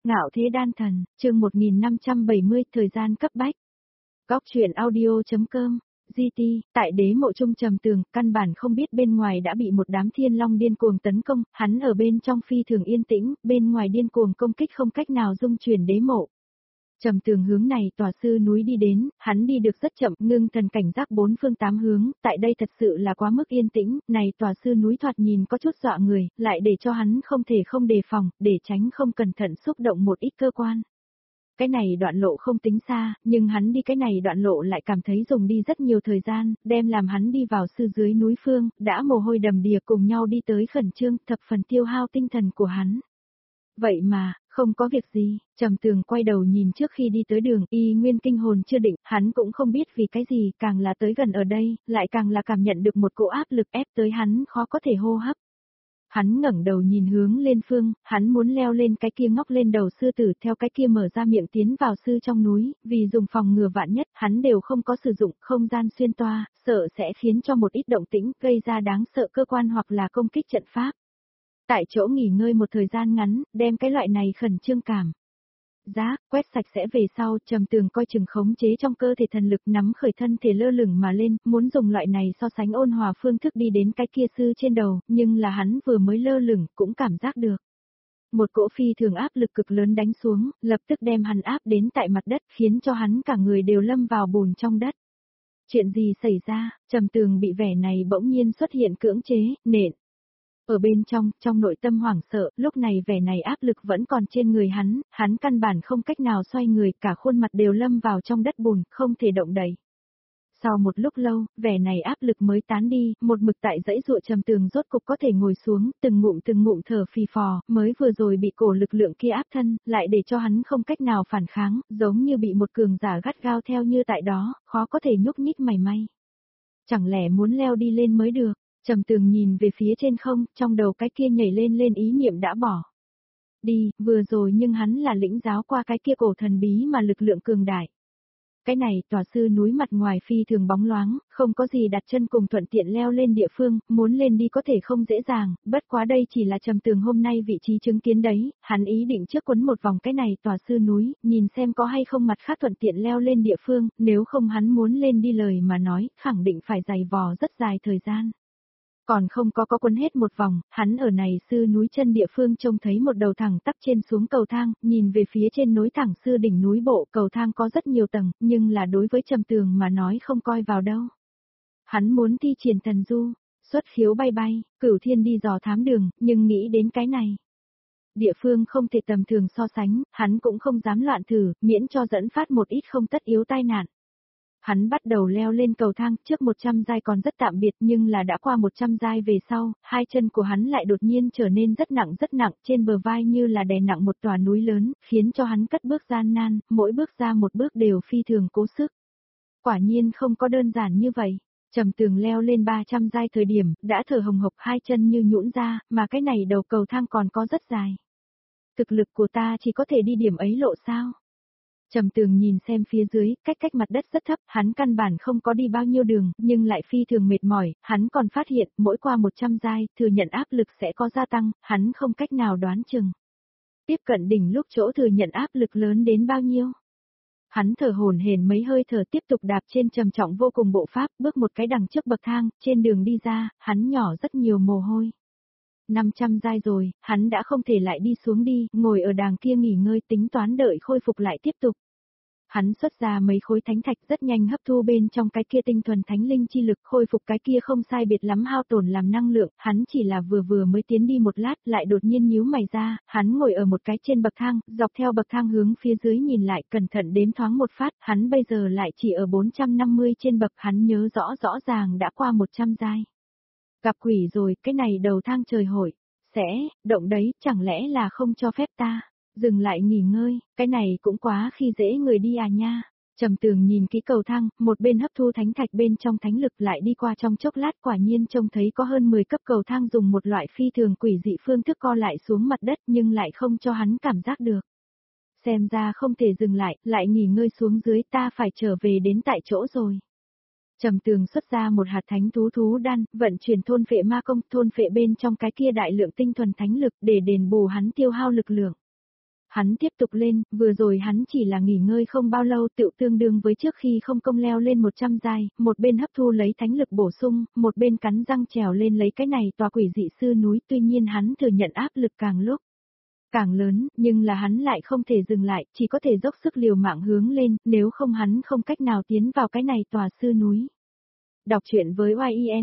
Ngạo thế đan thần, chương 1570, thời gian cấp bách. Góc truyện audio.com, GT, tại đế mộ trung trầm tường, căn bản không biết bên ngoài đã bị một đám thiên long điên cuồng tấn công, hắn ở bên trong phi thường yên tĩnh, bên ngoài điên cuồng công kích không cách nào dung chuyển đế mộ. Trầm tường hướng này tòa sư núi đi đến, hắn đi được rất chậm, ngưng thần cảnh giác bốn phương tám hướng, tại đây thật sự là quá mức yên tĩnh, này tòa sư núi thoạt nhìn có chút dọa người, lại để cho hắn không thể không đề phòng, để tránh không cẩn thận xúc động một ít cơ quan. Cái này đoạn lộ không tính xa, nhưng hắn đi cái này đoạn lộ lại cảm thấy dùng đi rất nhiều thời gian, đem làm hắn đi vào sư dưới núi phương, đã mồ hôi đầm đìa cùng nhau đi tới khẩn trương, thập phần tiêu hao tinh thần của hắn. Vậy mà, không có việc gì, Trầm Tường quay đầu nhìn trước khi đi tới đường, y nguyên kinh hồn chưa định, hắn cũng không biết vì cái gì, càng là tới gần ở đây, lại càng là cảm nhận được một cỗ áp lực ép tới hắn khó có thể hô hấp. Hắn ngẩng đầu nhìn hướng lên phương, hắn muốn leo lên cái kia ngóc lên đầu sư tử theo cái kia mở ra miệng tiến vào sư trong núi, vì dùng phòng ngừa vạn nhất, hắn đều không có sử dụng không gian xuyên toa, sợ sẽ khiến cho một ít động tĩnh gây ra đáng sợ cơ quan hoặc là công kích trận pháp. Tại chỗ nghỉ ngơi một thời gian ngắn, đem cái loại này khẩn trương cảm. Quét sạch sẽ về sau, Trầm Tường coi chừng khống chế trong cơ thể thần lực nắm khởi thân thể lơ lửng mà lên, muốn dùng loại này so sánh ôn hòa phương thức đi đến cái kia sư trên đầu, nhưng là hắn vừa mới lơ lửng, cũng cảm giác được. Một cỗ phi thường áp lực cực lớn đánh xuống, lập tức đem hắn áp đến tại mặt đất, khiến cho hắn cả người đều lâm vào bùn trong đất. Chuyện gì xảy ra, Trầm Tường bị vẻ này bỗng nhiên xuất hiện cưỡng chế, nện. Ở bên trong nội tâm hoảng sợ, lúc này vẻ này áp lực vẫn còn trên người hắn căn bản không cách nào xoay người, cả khuôn mặt đều lâm vào trong đất bùn, không thể động đậy. Sau một lúc lâu, vẻ này áp lực mới tán đi, một mực tại dãy dụa Trầm Tường rốt cục có thể ngồi xuống, từng ngụm thở phì phò, mới vừa rồi bị cổ lực lượng kia áp thân, lại để cho hắn không cách nào phản kháng, giống như bị một cường giả gắt gao theo như tại đó, khó có thể nhúc nhích mảy may. Chẳng lẽ muốn leo đi lên mới được? Trầm Tường nhìn về phía trên không, trong đầu cái kia nhảy lên ý niệm đã bỏ. Đi, vừa rồi nhưng hắn là lĩnh giáo qua cái kia cổ thần bí mà lực lượng cường đại. Cái này tòa sư núi mặt ngoài phi thường bóng loáng, không có gì đặt chân cùng thuận tiện leo lên địa phương, muốn lên đi có thể không dễ dàng, bất quá đây chỉ là Trầm Tường hôm nay vị trí chứng kiến đấy, hắn ý định trước quấn một vòng cái này tòa sư núi, nhìn xem có hay không mặt khác thuận tiện leo lên địa phương, nếu không hắn muốn lên đi lời mà nói, khẳng định phải dày vò rất dài thời gian. Còn không có quấn hết một vòng, hắn ở này sư núi chân địa phương trông thấy một đầu thẳng tắp trên xuống cầu thang, nhìn về phía trên nối thẳng sư đỉnh núi bộ, cầu thang có rất nhiều tầng, nhưng là đối với Trầm Tường mà nói không coi vào đâu. Hắn muốn thi triển thần du, xuất khiếu bay, cửu thiên đi dò thám đường, nhưng nghĩ đến cái này. Địa phương không thể tầm thường so sánh, hắn cũng không dám loạn thử, miễn cho dẫn phát một ít không tất yếu tai nạn. Hắn bắt đầu leo lên cầu thang, trước 100 giai còn rất tạm biệt nhưng là đã qua 100 giai về sau, hai chân của hắn lại đột nhiên trở nên rất nặng, trên bờ vai như là đè nặng một tòa núi lớn, khiến cho hắn cất bước gian nan, mỗi bước ra một bước đều phi thường cố sức. Quả nhiên không có đơn giản như vậy. Trầm Tường leo lên 300 giai thời điểm, đã thở hồng hộc hai chân như nhũn ra, mà cái này đầu cầu thang còn có rất dài. Thực lực của ta chỉ có thể đi điểm ấy lộ sao? Trầm Tường nhìn xem phía dưới, cách mặt đất rất thấp, hắn căn bản không có đi bao nhiêu đường, nhưng lại phi thường mệt mỏi, hắn còn phát hiện, mỗi qua 100 giai, thừa nhận áp lực sẽ có gia tăng, hắn không cách nào đoán chừng. Tiếp cận đỉnh lúc chỗ thừa nhận áp lực lớn đến bao nhiêu? Hắn thở hổn hển mấy hơi thở tiếp tục đạp trên trầm trọng vô cùng bộ pháp, bước một cái đằng trước bậc thang, trên đường đi ra, hắn nhỏ rất nhiều mồ hôi. 500 giai rồi, hắn đã không thể lại đi xuống đi, ngồi ở đàng kia nghỉ ngơi tính toán đợi khôi phục lại tiếp tục. Hắn xuất ra mấy khối thánh thạch rất nhanh hấp thu bên trong cái kia tinh thuần thánh linh chi lực khôi phục cái kia không sai biệt lắm hao tổn làm năng lượng, hắn chỉ là vừa mới tiến đi một lát lại đột nhiên nhíu mày ra, hắn ngồi ở một cái trên bậc thang, dọc theo bậc thang hướng phía dưới nhìn lại cẩn thận đếm thoáng một phát, hắn bây giờ lại chỉ ở 450 trên bậc, hắn nhớ rõ ràng đã qua 100 giai. Gặp quỷ rồi, cái này đầu thang trời hội, sẽ, động đấy, chẳng lẽ là không cho phép ta, dừng lại nghỉ ngơi, cái này cũng quá khi dễ người đi à nha. Trầm Tường nhìn kỹ cầu thang, một bên hấp thu thánh thạch bên trong thánh lực lại đi qua trong chốc lát quả nhiên trông thấy có hơn 10 cấp cầu thang dùng một loại phi thường quỷ dị phương thức co lại xuống mặt đất nhưng lại không cho hắn cảm giác được. Xem ra không thể dừng lại nghỉ ngơi xuống dưới ta phải trở về đến tại chỗ rồi. Trầm Tường xuất ra một hạt thánh thú đan, vận chuyển thôn phệ ma công, thôn phệ bên trong cái kia đại lượng tinh thuần thánh lực để đền bù hắn tiêu hao lực lượng. Hắn tiếp tục lên, vừa rồi hắn chỉ là nghỉ ngơi không bao lâu tựu tương đương với trước khi không công leo lên 100 giai, một bên hấp thu lấy thánh lực bổ sung, một bên cắn răng trèo lên lấy cái này tòa quỷ dị sư núi, tuy nhiên hắn thừa nhận áp lực càng lúc càng lớn, nhưng là hắn lại không thể dừng lại, chỉ có thể dốc sức liều mạng hướng lên, nếu không hắn không cách nào tiến vào cái này tòa sư núi. Đọc truyện với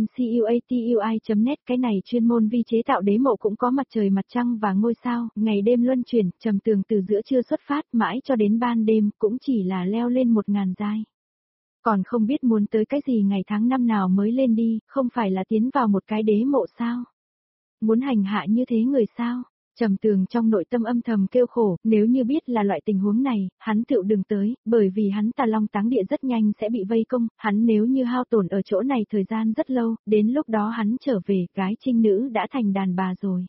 YENCUATUI.net, cái này chuyên môn vi chế tạo đế mộ cũng có mặt trời mặt trăng và ngôi sao, ngày đêm luân chuyển, trầm tường từ giữa trưa xuất phát mãi cho đến ban đêm, cũng chỉ là leo lên 1000 giai. Còn không biết muốn tới cái gì ngày tháng năm nào mới lên đi, không phải là tiến vào một cái đế mộ sao? Muốn hành hạ như thế người sao? Trầm Tường trong nội tâm âm thầm kêu khổ, nếu như biết là loại tình huống này, hắn tựu đừng tới, bởi vì hắn Tà Long Táng Địa rất nhanh sẽ bị vây công, hắn nếu như hao tổn ở chỗ này thời gian rất lâu, đến lúc đó hắn trở về, gái trinh nữ đã thành đàn bà rồi.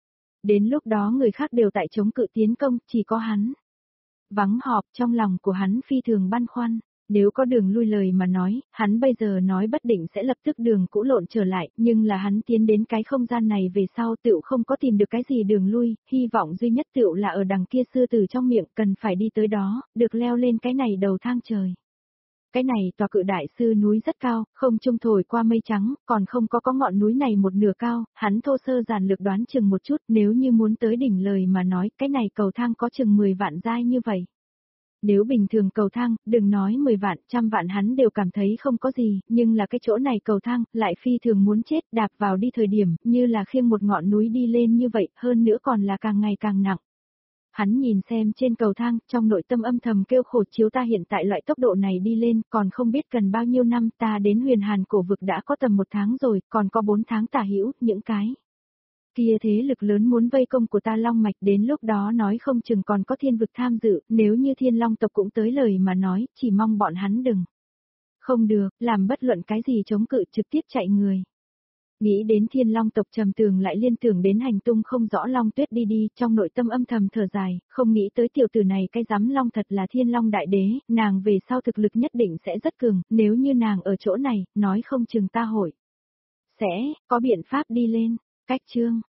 Đến lúc đó người khác đều tại chống cự tiến công, chỉ có hắn. Vắng họp trong lòng của hắn phi thường băn khoăn. Nếu có đường lui lời mà nói, hắn bây giờ nói bất định sẽ lập tức đường cũ lộn trở lại, nhưng là hắn tiến đến cái không gian này về sau tựu không có tìm được cái gì đường lui, hy vọng duy nhất tựu là ở đằng kia sư tử trong miệng, cần phải đi tới đó, được leo lên cái này đầu thang trời. Cái này tòa cự đại sư núi rất cao, không trung thổi qua mây trắng, còn không có ngọn núi này một nửa cao, hắn thô sơ giản lược đoán chừng một chút, nếu như muốn tới đỉnh lời mà nói, cái này cầu thang có chừng 10 vạn giai như vậy. Nếu bình thường cầu thang, đừng nói 10 vạn, 100 vạn hắn đều cảm thấy không có gì, nhưng là cái chỗ này cầu thang, lại phi thường muốn chết, đạp vào đi thời điểm, như là khiêng một ngọn núi đi lên như vậy, hơn nữa còn là càng ngày càng nặng. Hắn nhìn xem trên cầu thang, trong nội tâm âm thầm kêu khổ, chiếu ta hiện tại loại tốc độ này đi lên, còn không biết cần bao nhiêu năm, ta đến Huyền Hàn cổ vực đã có tầm 1 tháng rồi, còn có 4 tháng tả hữu, những cái kia thế lực lớn muốn vây công của ta Long Mạch, đến lúc đó nói không chừng còn có thiên vực tham dự, nếu như Thiên Long tộc cũng tới lời mà nói, chỉ mong bọn hắn đừng. Không được, làm bất luận cái gì chống cự, trực tiếp chạy người. Nghĩ đến Thiên Long tộc, Trầm Tường lại liên tưởng đến hành tung không rõ Long Tuyết đi, trong nội tâm âm thầm thở dài, không nghĩ tới tiểu tử này cái giám Long thật là Thiên Long đại đế, nàng về sau thực lực nhất định sẽ rất cường, nếu như nàng ở chỗ này, nói không chừng ta hội sẽ có biện pháp đi lên. Cách chương